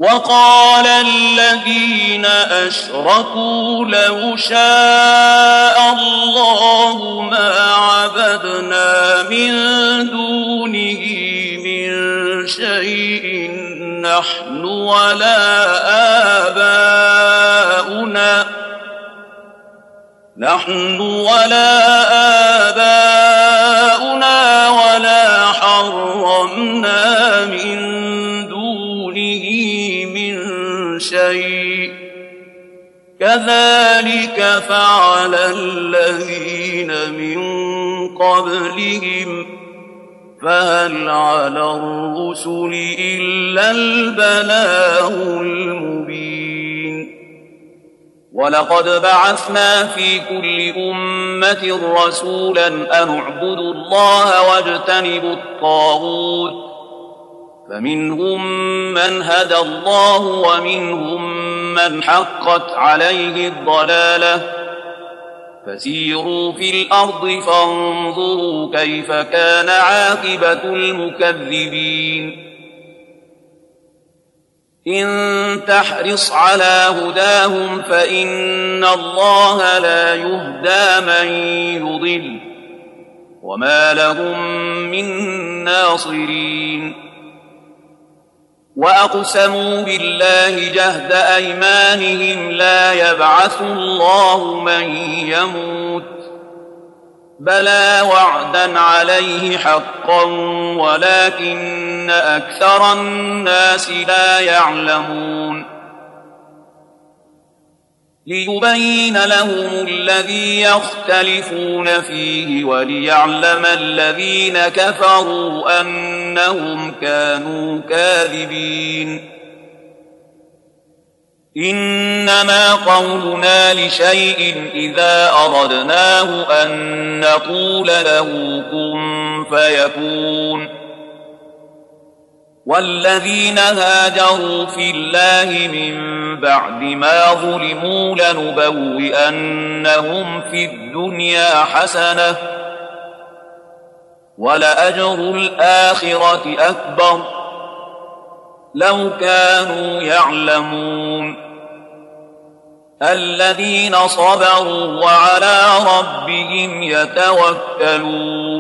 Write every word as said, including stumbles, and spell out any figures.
وقال الذين أشركوا لو شاء الله ما عبدنا من دونه من شيء نحن ولا آباؤنا نحن ولا آباؤنا ولا حرمنا من شيء كذلك فعل الذين من قبلهم فهل على الرسل إلا البلاغ المبين ولقد بعثنا في كل أمة رسولا أن اعبدوا الله واجتنبوا الطاغوت فمنهم من هدى الله ومنهم من حقت عليه الضلالة فسيروا في الأرض فانظروا كيف كان عاقبة المكذبين إن تحرص على هداهم فإن الله لا يهدى من يضل وما لهم من ناصرين وأقسموا بالله جهد أيمانهم لا يبعث الله من يموت بلى وعدا عليه حقا ولكن أكثر الناس لا يعلمون ليبين لهم الذي يختلفون فيه وليعلم الذين كفروا أنهم كانوا كاذبين إنما قولنا لشيء إذا أردناه أن نقول له كن فيكون والذين هاجروا في الله من بعد ما ظلموا لنبوئنهم في الدنيا حسنة ولأجر الآخرة أكبر لو كانوا يعلمون الذين صبروا وعلى ربهم يتوكلون